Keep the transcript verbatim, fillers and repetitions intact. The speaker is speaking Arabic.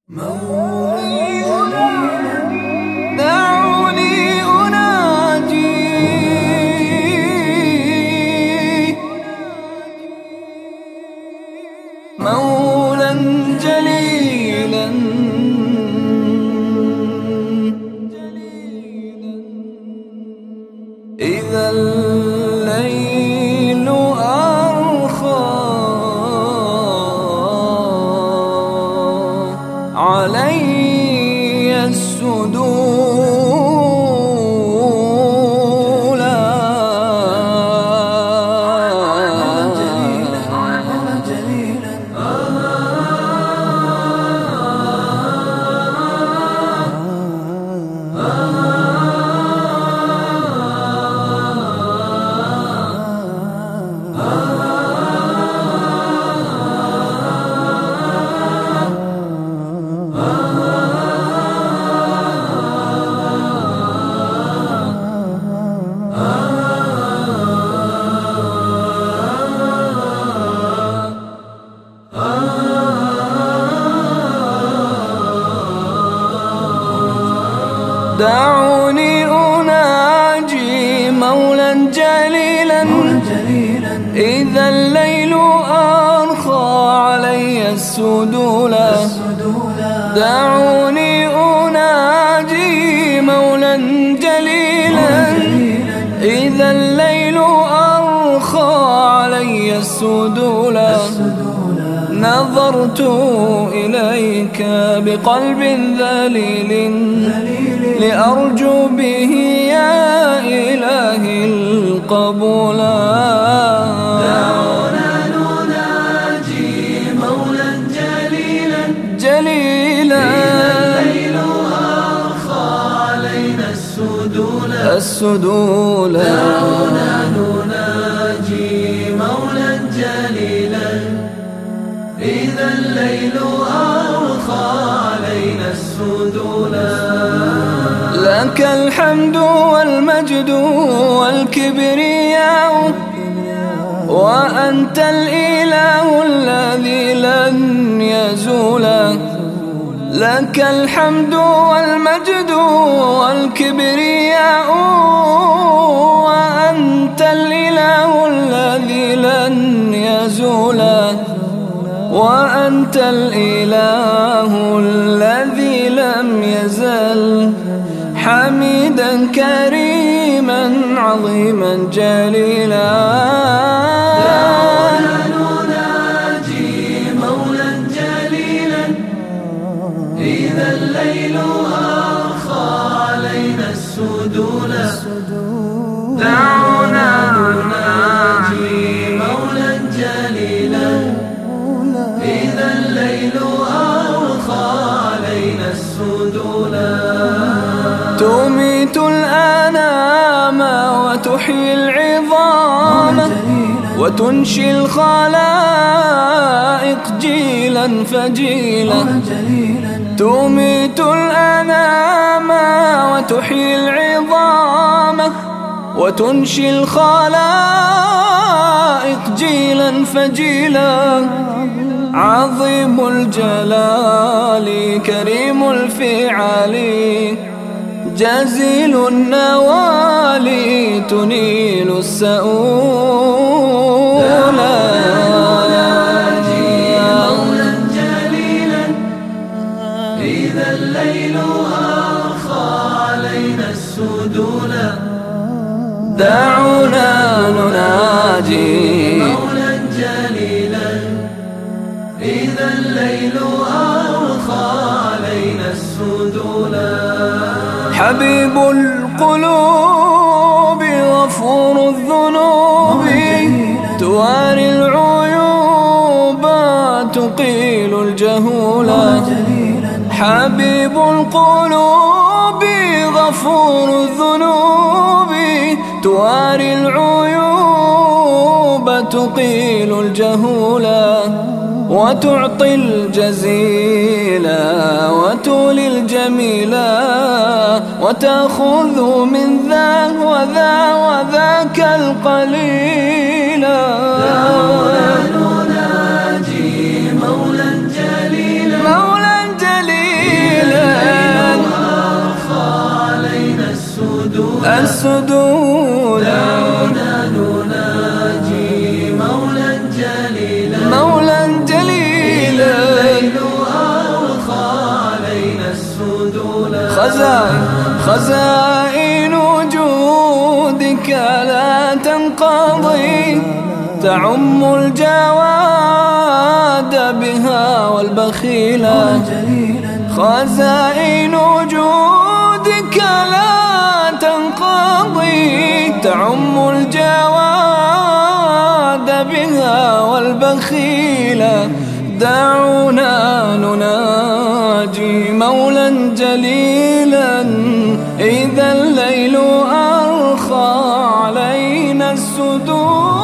دعوني أناجي مولا جليلا إذا الليل أرخى علي السدول دعوني أناجي مولا جليلا إذا الليل أرخى علي السدولا دعوني أناجي مولا جليلا إذا الليل أرخى علي السدولا نظرت إليك بقلب ذليل لأرجو به يا إلهي القبول. دعونا نناجي مولا جليلا جليلا الليل أرخى علينا السدول السدول دعونا نناجي مولا جليلا إذا الليل أرخى علينا السدول. لك الحمد والمجد والكبرياء وأنت الإله الذي لن يزول. لك الحمد والمجد والكبرياء وأنت الإله الذي لن يزول وأنت الإله الذي لم يزل حميدا كريما عظيما جليلا. دعونا نناجي مولا جليلا إذا الليل أرخى علينا السدول دعونا نناجي مولا جليلا إذا الليل أرخى علينا السدول. تميت الأنام وتحيي العظام وتنشي الخلائق جيلا فجيلا. تميت الأنام وتحيي العظام وتنشي الخلائق جيلا فجيلا. عظيم الجلال كريم الفعال جزيل النوال تنيل السؤول. مولا جليلا إذا الليل أرخى علينا السدول دعونا نناجي مولا جليلا إذا الليل أرخى علينا السدول. حبيب القلوب غفور الذنوب تواري العيوب تقيل الجهول. حبيب القلوب غفور الذنوب تواري العيوب تقيل الجهول وتعطي الجزيلا وتولي الجميلا وتأخذ من ذا وذا وذاك القليلا. دعونا نناجي مولا جليلا مولا جليلا السدود. دعونا نناجي مولا جليلا مولا جليلا الليل أرخى علينا السدولا. خزائن خزائن وجودك لا تنقضي تعم الجواد بها والبخيلا. خزائن وجودك لا تنقضي تعم الجواد بها والبخيلا. دعونا نناجي مولا جليلا إذا الليل أرخى علينا السدود.